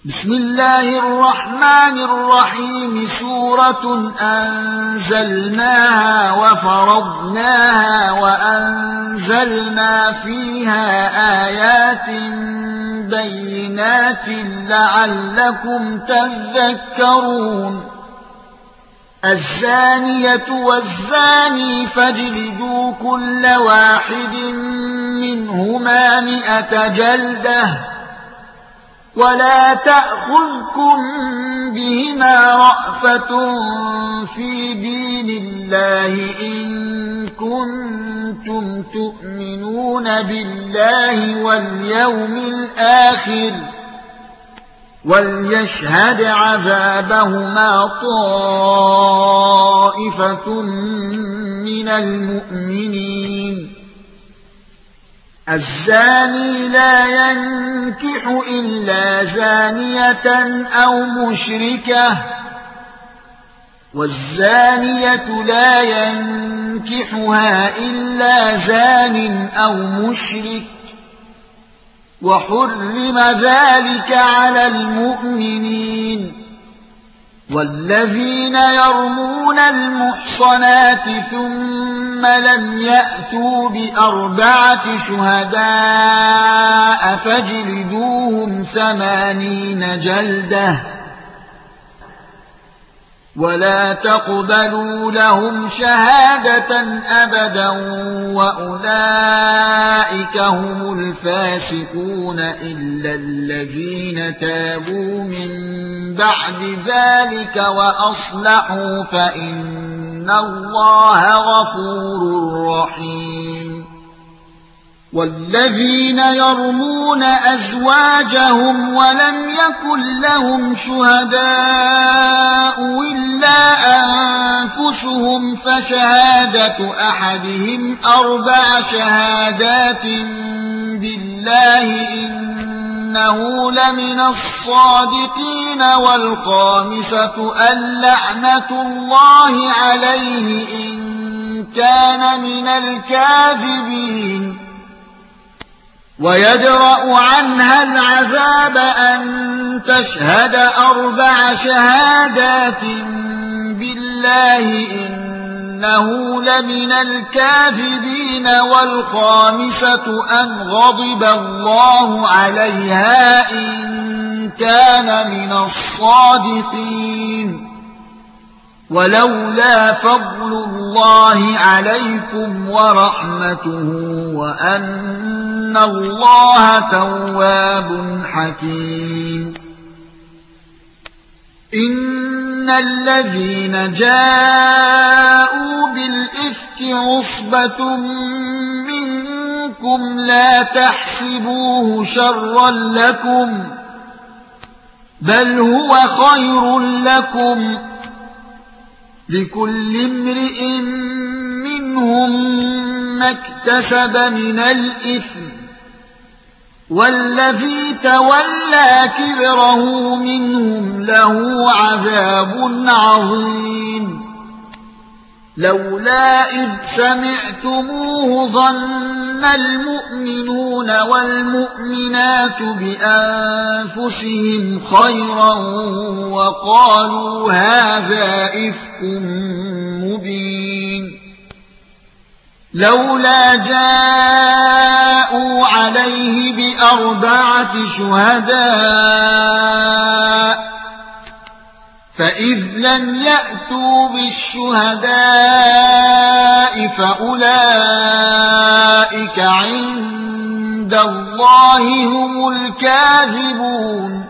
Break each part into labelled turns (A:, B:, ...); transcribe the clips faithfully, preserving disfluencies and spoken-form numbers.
A: بسم الله الرحمن الرحيم سورة أنزلناها وفرضناها وأنزلنا فيها آيات بينات لعلكم تذكرون الزانية والزاني فاجلدوا كل واحد منهما مئة جلدة ولا تأخذكم بهما رأفة في دين الله إن كنتم تؤمنون بالله واليوم الآخر وليشهد عذابهما طائفة من المؤمنين الزاني لا ينكح إلا زانية أو مشركة والزانية لا ينكحها إلا زان أو مشرك وحرم ذلك على المؤمنين والذين يرمون المحصنات ثم لم يأتوا بأربعة شهداء فاجلدوهم ثمانين جلدة ولا تقبلوا لهم شهادة أبدا وأولئك هم الفاسقون إلا الذين تابوا من بعد ذلك وأصلحوا فإن الله غفور رحيم والذين يرمون أزواجهم ولم يكن لهم شهداء إلا أنفسهم فشهادة أحدهم أربع شهادات بالله إنه لمن الصادقين والخامسة اللعنة الله عليه إن كان من الكاذبين ويدرأ عنها العذاب أن تشهد أربع شهادات بالله إنه لمن الكاذبين والخامسة أن غضب الله عليها إن كان من الصادقين ولولا فضل الله عليكم ورحمته وأن الله تواب حكيم إن الذين جاءوا بالإفك عصبة منكم لا تحسبوه شرا لكم بل هو خير لكم لكل امرئ منهم ما اكتسب من الإثم والذي تولى كبره منهم له عذاب عظيم لولا إذ سمعتموه ظن المؤمنون والمؤمنات بأنفسهم خيرا وقالوا هذا إفك مبين لولا جاءوا عليه بأربعة شهداء فإذ لم يأتوا بالشهداء فأولئك عند الله هم الكاذبون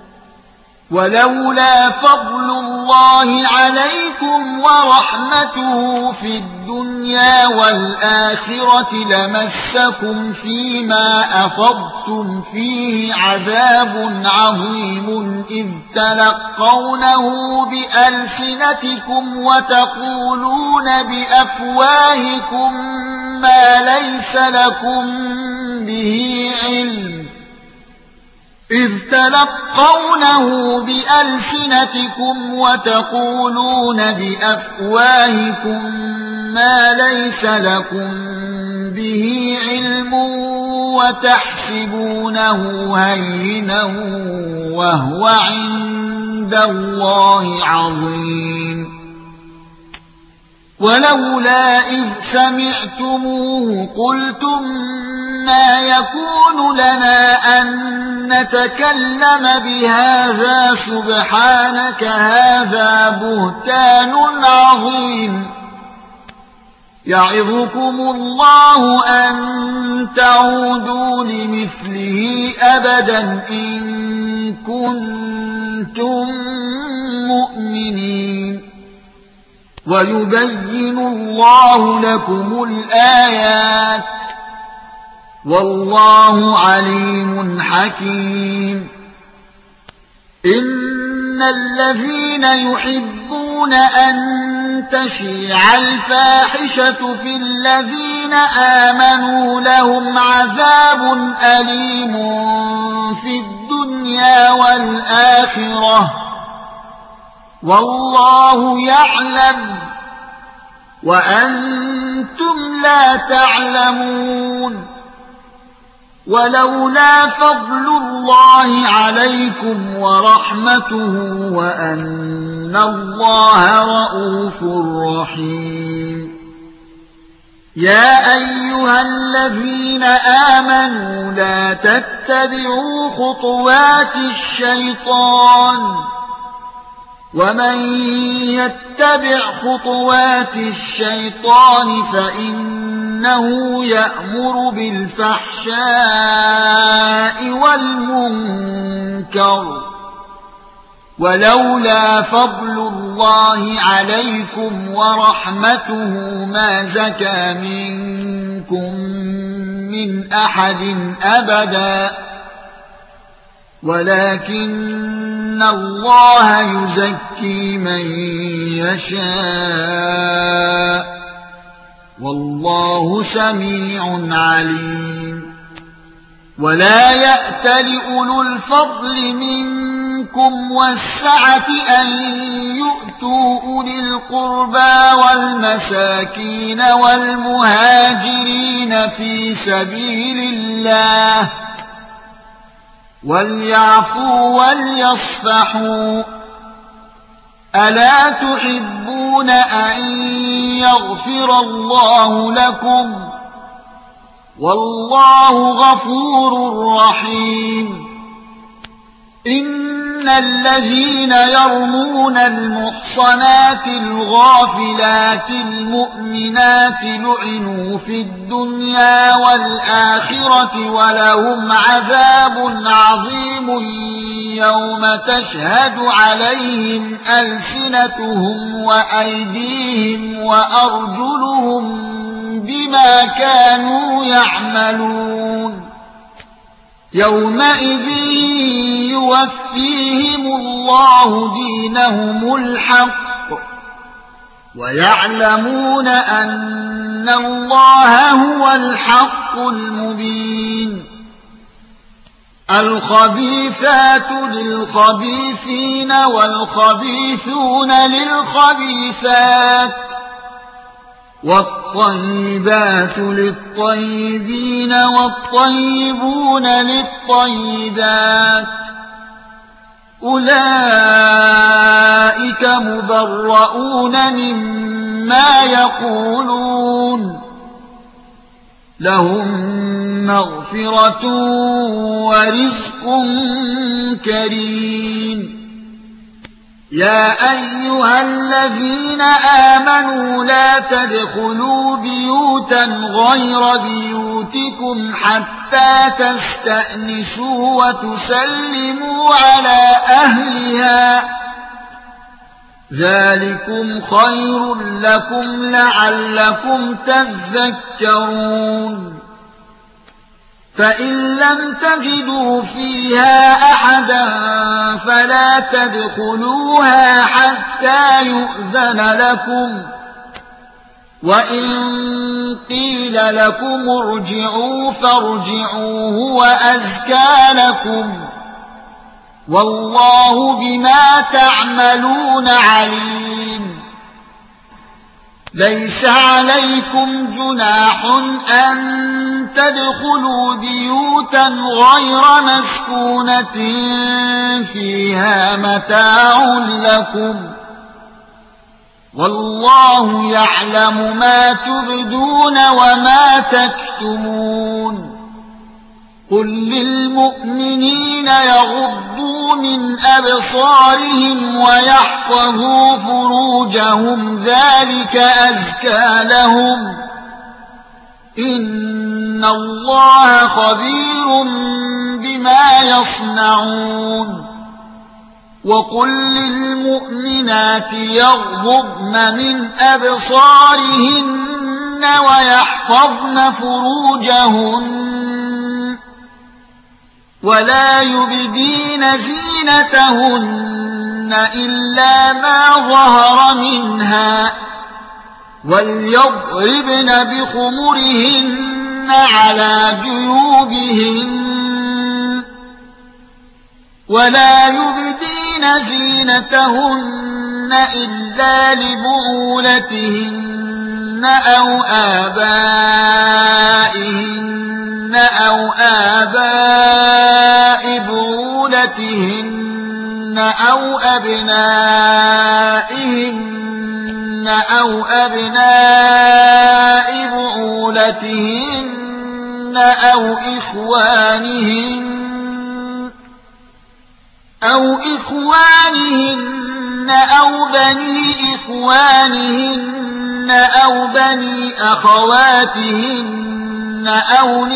A: ولولا فضل الله عليكم ورحمته في الدنيا والآخرة لمسكم فيما أفضتم فيه عذاب عظيم إذ تلقونه بألسنتكم وتقولون بأفواهكم ما ليس لكم به علم إذ تلقونه بألسنتكم وتقولون بأفواهكم ما ليس لكم به علم وتحسبونه هينا وهو عند الله عظيم ولولا إذ سمعتموه قلتم ما يكون لنا أن نتكلم بهذا سبحانك هذا بهتان عظيم يعظكم الله أن تعودوا لمثله أبدا إن كنتم مؤمنين ويبين الله لكم الآيات والله عليم حكيم إن الذين يحبون أن تشيع الفاحشة في الذين آمنوا لهم عذاب أليم في الدنيا والآخرة والله يعلم وأنتم لا تعلمون ولولا فضل الله عليكم ورحمته وأن الله رءوف رحيم يا أيها الذين آمنوا لا تتبعوا خطوات الشيطان ومن يتبع خطوات الشيطان فإنه يأمر بالفحشاء والمنكر ولولا فضل الله عليكم ورحمته ما زكى منكم من أحد أبدا ولكن الله يزكي من يشاء والله سميع عليم ولا يأتل أولو الفضل منكم والسعة أن يؤتوا أولي القربى والمساكين والمهاجرين في سبيل الله وليعفوا وليصفحوا ألا تحبون أن يغفر الله لكم والله غفور رحيم إن الذين يرمون المحصنات الغافلات المؤمنات لعنوا في الدنيا والآخرة ولهم عذاب عظيم يوم تشهد عليهم ألسنتهم وأيديهم وأرجلهم بما كانوا يعملون يومئذ يوفيهم الله دينهم الحق ويعلمون أن الله هو الحق المبين الخبيثات للخبيثين والخبيثون للخبيثات والطيبات للطيبين والطيبون للطيبات أولئك مبرؤون مما يقولون لهم مغفرة ورزق كريم يا أيها الذين آمنوا لا تدخلوا بيوتا غير بيوتكم حتى تستأنسوا وتسلموا على أهلها ذلكم خير لكم لعلكم تذكرون فإن لم تجدوا فيها أحدا فلا تدخلوها حتى يؤذن لكم وإن قيل لكم ارجعوا فارجعوا هو أزكى لكم والله بما تعملون عليم ليس عليكم جناح أن تدخلوا بيوتا غير مسكونة فيها متاع لكم والله يعلم ما تبدون وما تكتمون قل للمؤمنين يغضوا من أبصارهم ويحفظوا فروجهم ذلك أزكى لهم إن الله خبير بما يصنعون وقل للمؤمنات يغضضن من أبصارهن ويحفظن فروجهن ولا يبدين زينتهن إلا ما ظهر منها وليضربن بخمرهن على جيوبهن ولا يبدين زينتهن إلا لبعولتهن أو آبائهن أو آباء بعولتهن أو أبنائهن أو أبناء بعولتهن أو إخوانهن أو إخوانهن أو بني إخوانهن أو بني أخواتهن أو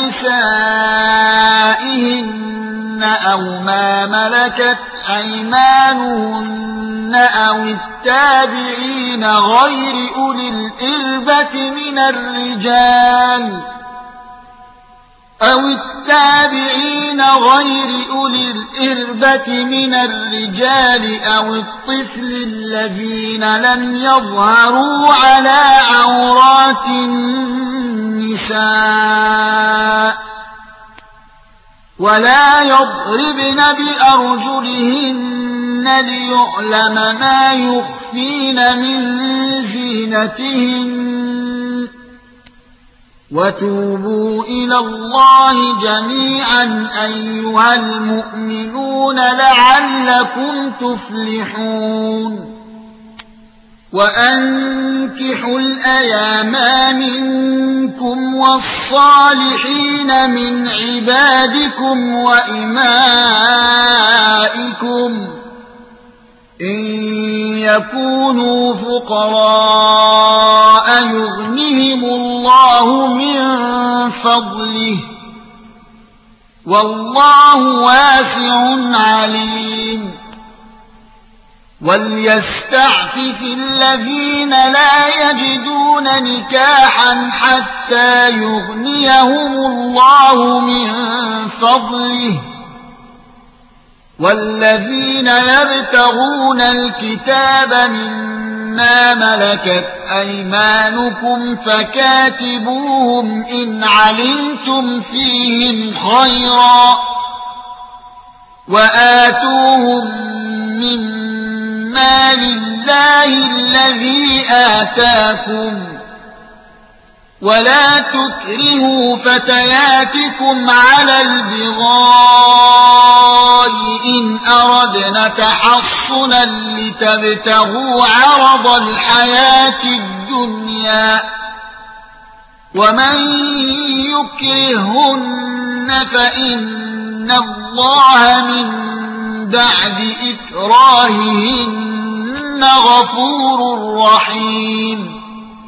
A: نسائهن أو ما ملكت أيمانهن أو التابعين غير أولي الإربة من الرجال أو التابعين غير أولي الإربة من الرجال أو الطفل الذين لم يظهروا على عورات النساء ولا يضربن بأرجلهن ليعلم ما يخفين من زينتهن وتوبوا إلى الله جميعا أيها المؤمنون لعلكم تفلحون وأنكحوا الأيام منكم والصالحين من عبادكم وإمائكم إن يكونوا فقراء يغنهم الله من فضله والله واسع عليم وليستعفف الذين لا يجدون نكاحا حتى يغنيهم الله من فضله والذين يبتغون الكتاب مما ملكت أيمانكم فكاتبوهم إن علمتم فيهم خيرا وآتوهم مما لله الذي آتاكم ولا تكرهوا فتياتكم على البغاء إن أردنا تحصنا لتبتغوا عرض الحياة الدنيا ومن يكرهن فإن الله من بعد إكراههن غفور رحيم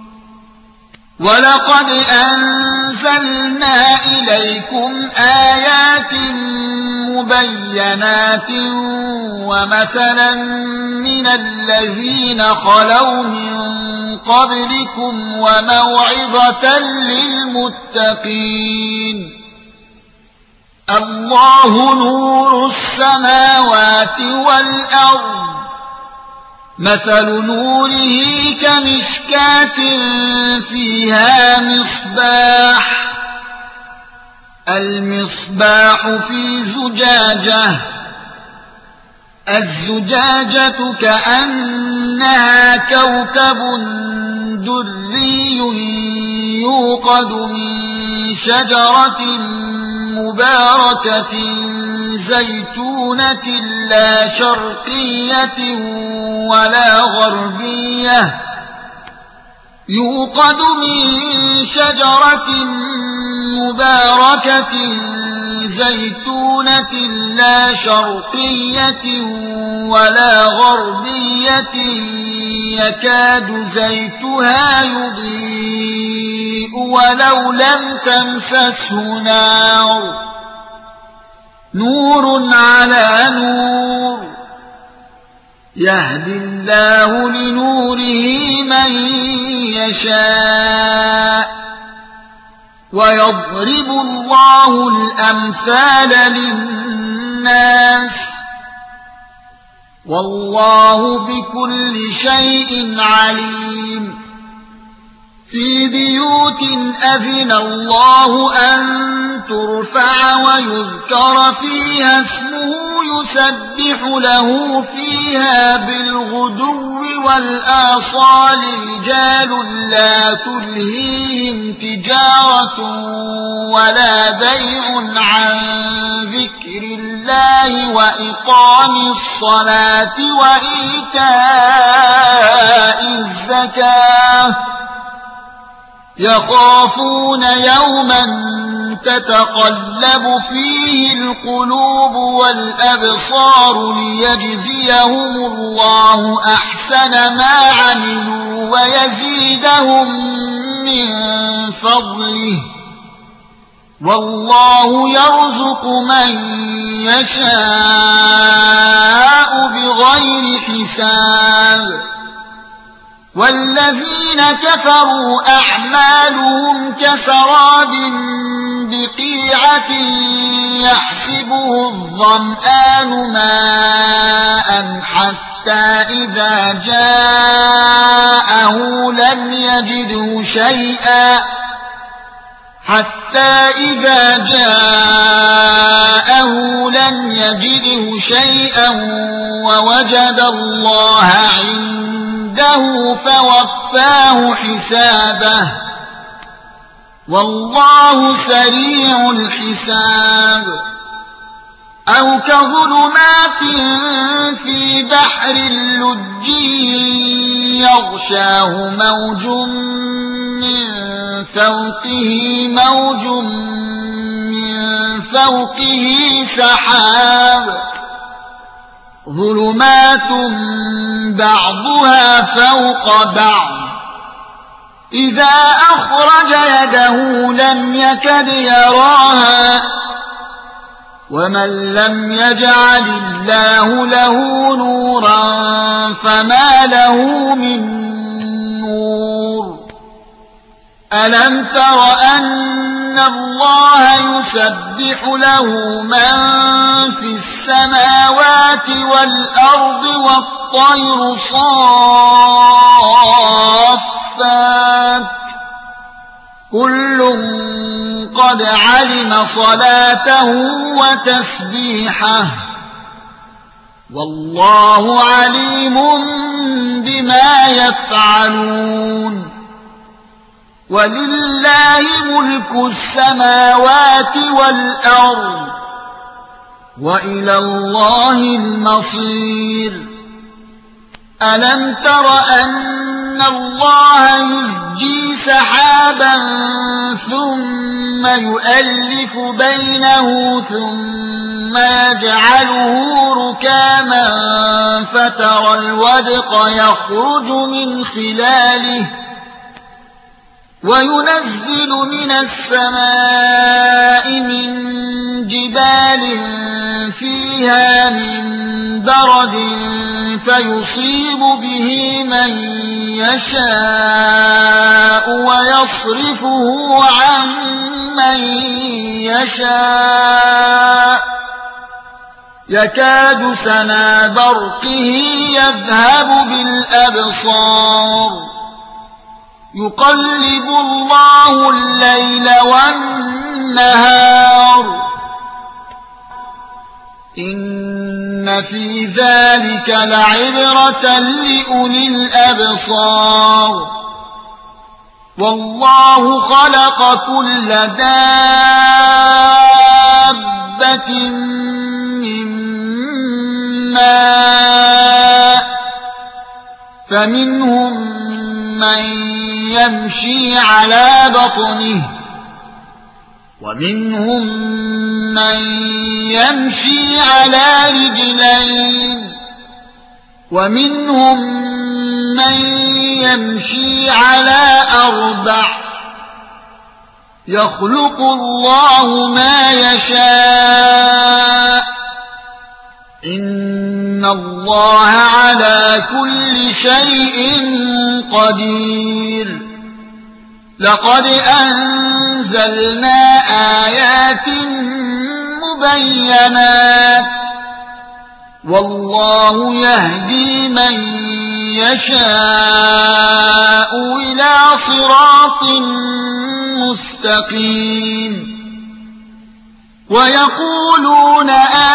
A: ولقد أنزلنا إليكم آيات مبينات ومثلا من الذين خلوا من قبلكم وموعظة للمتقين الله نور السماوات والأرض مثل نوره كمشكاة فيها مصباح المصباح في زجاجة الزجاجة كأنها كوكب دري يوقد من شجرة مباركة زيتونة لا شرقية ولا غربية يوقد من شجرة مباركة زيتونة لا شرقية ولا غربية يكاد زيتها يضيء ولو لم تمسسه نار نور على نور يهدي الله لنوره من يشاء ويضرب الله الأمثال للناس والله بكل شيء عليم في بيوت أذن الله أن ترفع ويذكر فيها اسمه يسبح له فيها بالغدو والآصال رجال لا تلهيهم تجارة ولا بيع عن ذكر الله وإقام الصلاة وإيتاء الزكاة يخافون يوما تتقلب فيه القلوب والأبصار ليجزيهم الله أحسن ما عملوا ويزيدهم من فضله والله يرزق من يشاء بغير حساب والذين كفروا أعمالهم كسراب بقيعة يحسبه الظمآن ماء حتى إذا جاءه لم يجده شيئا حتى إذا جاءه لم يجده شيئا ووجد الله عنده فوفاه حسابه والله سريع الحساب أو كظلمات في بحر لجي يغشاه موج من فوقه موج من فوقه سحاب ظلمات بعضها فوق بعض إذا أخرج يده لم يكد يراها ومن لم يجعل الله له نورا فما له من نور ألم تر أن الله يسبح له من في السماوات والأرض والطير صافات كل قد علم صلاته وتسبيحه والله عليم بما يفعلون ولله ملك السماوات والأرض وإلى الله المصير ألم تر أن الله يزجي سحابا ثم يؤلف بينه ثم يجعله ركاما فترى الودق يخرج من خلاله وينزل من السماء من جبال فيها من برد فيصيب به من يشاء ويصرفه عن من يشاء يكاد سنا برقه يذهب بالأبصار يقلب الله الليل والنهار إن إن في ذلك لعبرة لأولي الأبصار والله خلق كل دابة من ماء فمنهم من يمشي على بطنه ومنهم من يمشي على رجلين ومنهم من يمشي على أربع يخلق الله ما يشاء إن الله على كل شيء قدير لقد أنزلنا آيات مبينات والله يهدي من يشاء إلى صراط مستقيم ويقولون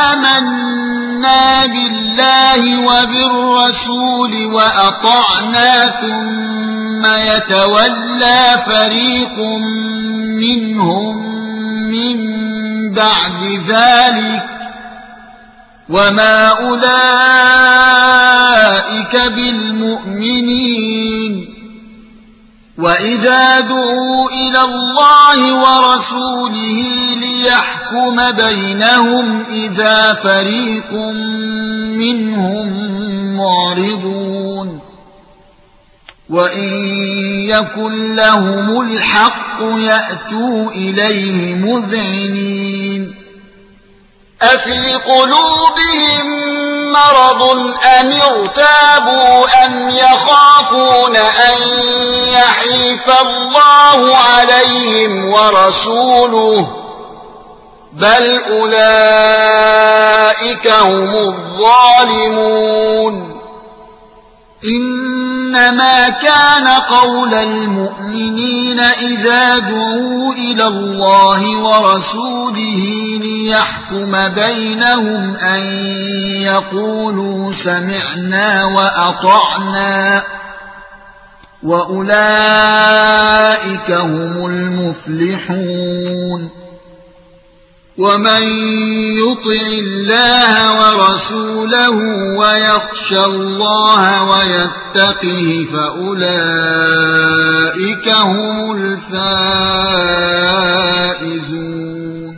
A: آمنا بالله وبالرسول وأطعنا ثم يتولى فريق منهم من بعد ذلك وما أولئك بالمؤمنين وإذا دعوا إلى الله ورسوله ليحكم بينهم إذا فريق منهم معرضون وإن يكن لهم الحق يأتوا إليه مذعنين أفي قلوبهم مرض أم ارتابوا أم يخافون أن يحيف الله عليهم ورسوله بل أولئك هم الظالمون إنما كان قول المؤمنين إذا دعوا إلى الله ورسوله ليحكم بينهم أن يقولوا سمعنا وأطعنا وأولئك هم المفلحون ومن يطع الله ورسوله ويخشى الله ويتقه فأولئك هم الفائزون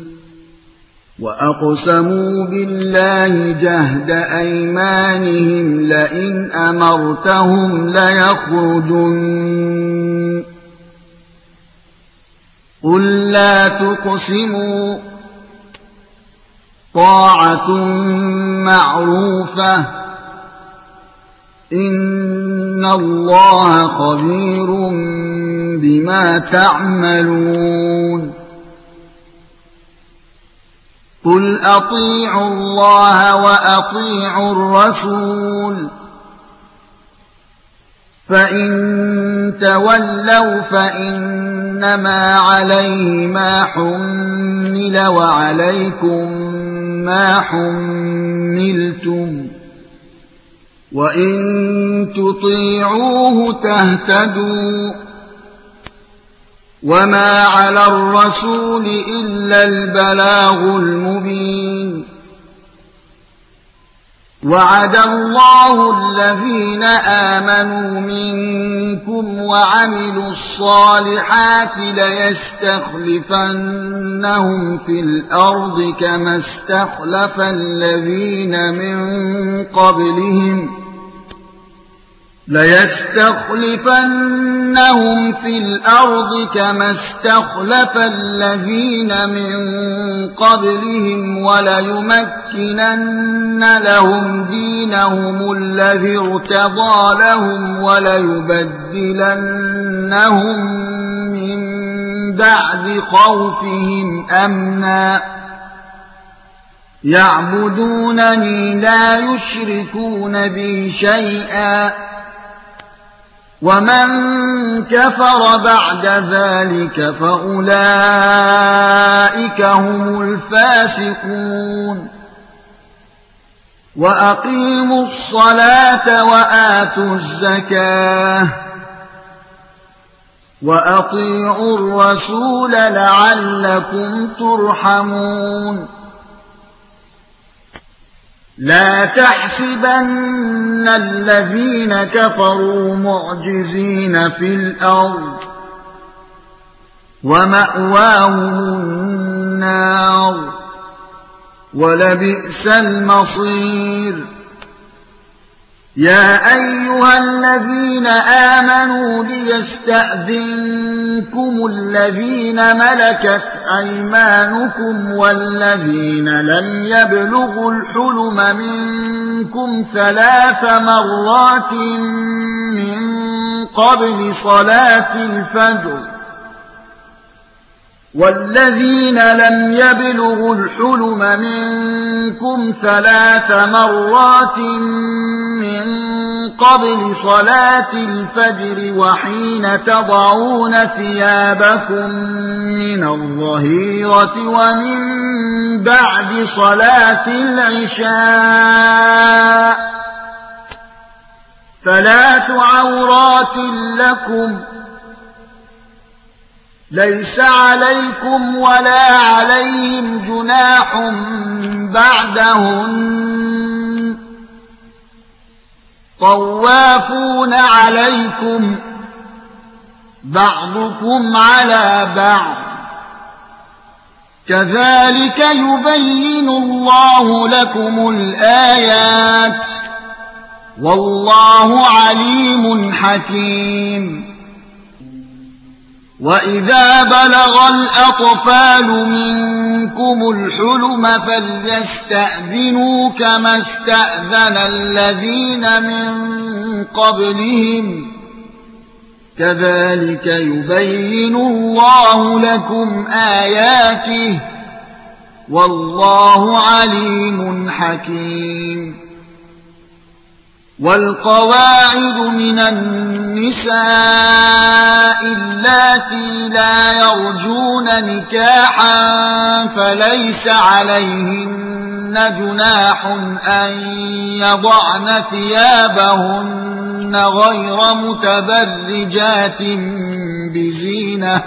A: وأقسموا بالله جهد أيمانهم لئن أمرتهم ليخرجن قل لا تقسموا طاعة معروفة إن الله خبير بما تعملون قل أطيعوا الله وأطيعوا الرسول فإن تولوا فإنما عليه ما حمل وعليكم ما حملتم وإن تطيعوه تهتدوا وما على الرسول إلا البلاغ المبين وعد الله الذين آمنوا منكم وعملوا الصالحات ليستخلفنهم في الأرض كما استخلف الذين من قبلهم ليستخلفنهم في الأرض كما استخلف الذين من قبلهم وليمكنن لهم دينهم الذي ارتضى لهم وليبدلنهم من بعد خوفهم أمنا يعبدونني لا يشركون بي شيئا ومن كفر بعد ذلك فأولئك هم الفاسقون وأقيموا الصلاة وآتوا الزكاة وأطيعوا الرسول لعلكم ترحمون لا تحسبن الذين كفروا معجزين في الأرض ومأواهم النار ولبئس المصير يا أيها الذين آمنوا ليستأذنكم الذين ملكت أيمانكم والذين لم يبلغوا الحلم منكم ثلاث مرات من قبل صلاة الفجر والذين لم يبلغوا الحلم منكم ثلاث مرات من قبل صلاة الفجر وحين تضعون ثيابكم من الظهيرة ومن بعد صلاة العشاء ثلاث عورات لكم ليس عليكم ولا عليهم جناح بعدهن طوافون عليكم بعضكم على بعض كذلك يبين الله لكم الآيات والله عليم حكيم وإذا بلغ الأطفال منكم الحلم فليستأذنوا كما استأذن الذين من قبلهم كذلك يبين الله لكم آياته والله عليم حكيم والقواعد من النساء اللاتي لا يرجون نكاحا فليس عليهن جناح أن يضعن ثيابهن غير متبرجات بزينة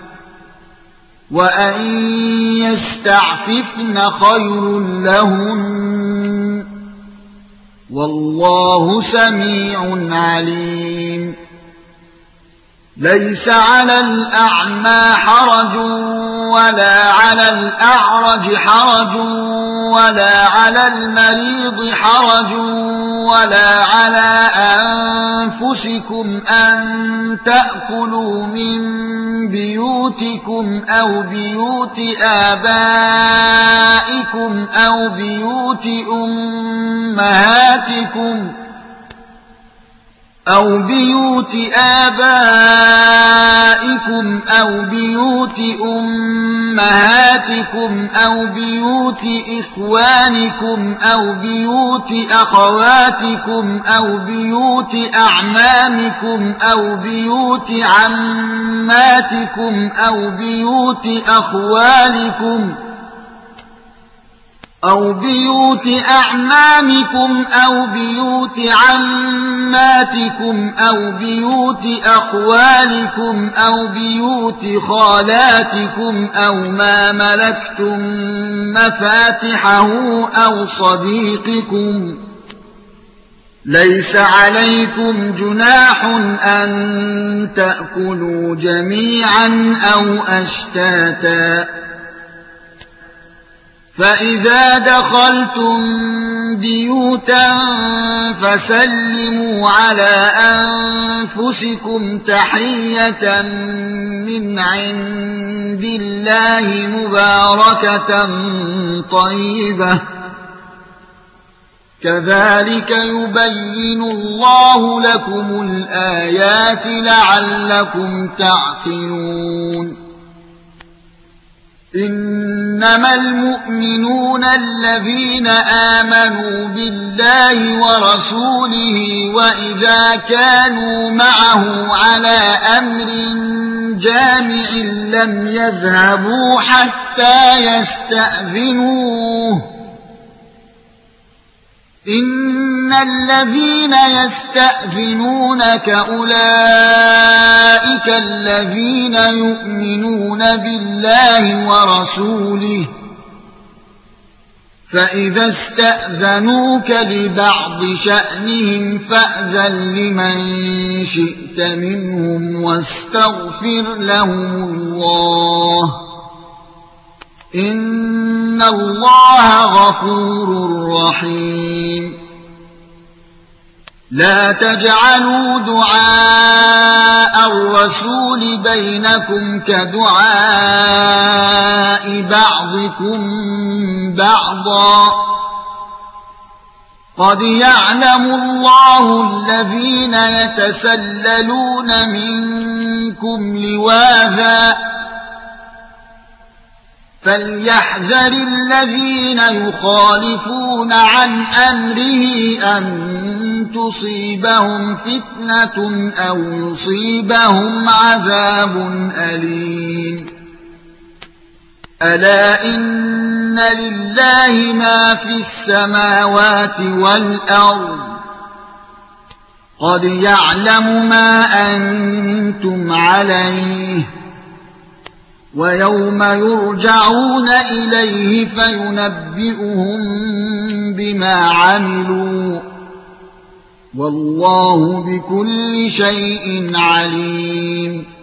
A: وأن يستعففن خير لهن والله سميع عليم ليس على الأعمى حرج ولا على الأعرج حرج ولا على المريض حرج ولا على أنفسكم أن تأكلوا من بيوتكم أو بيوت آبائكم أو بيوت أمهاتكم أو بيوت آبائكم أو بيوت أمهاتكم أو بيوت إخوانكم أو بيوت أخواتكم أو بيوت أعمامكم أو بيوت عماتكم أو بيوت أخوالكم أو بيوت أعمامكم أو بيوت عماتكم أو بيوت أخوالكم أو بيوت خالاتكم أو ما ملكتم مفاتحه أو صديقكم ليس عليكم جناح أن تأكلوا جميعا أو أشتاتا فإذا دخلتم بيوتا فسلموا على أنفسكم تحية من عند الله مباركة طيبة كذلك يبين الله لكم الآيات لعلكم تعقلون إنما المؤمنون الذين آمنوا بالله ورسوله وإذا كانوا معه على أمر جامع لم يذهبوا حتى يستأذنوه إن الذين يستأذنونك أولئك الذين يؤمنون بالله ورسوله فإذا استأذنوك لبعض شأنهم فأذن لمن شئت منهم واستغفر لهم الله إن الله غفور رحيم لا تجعلوا دعاء الرسول بينكم كدعاء بعضكم بعضا قد يعلم الله الذين يتسللون منكم لواذا فليحذر الذين يخالفون عن أمره أن تصيبهم فتنة أو يصيبهم عذاب أليم ألا إن لله ما في السماوات والأرض قد يعلم ما أنتم عليه ويوم يرجعون إليه فينبئهم بما عملوا والله بكل شيء عليم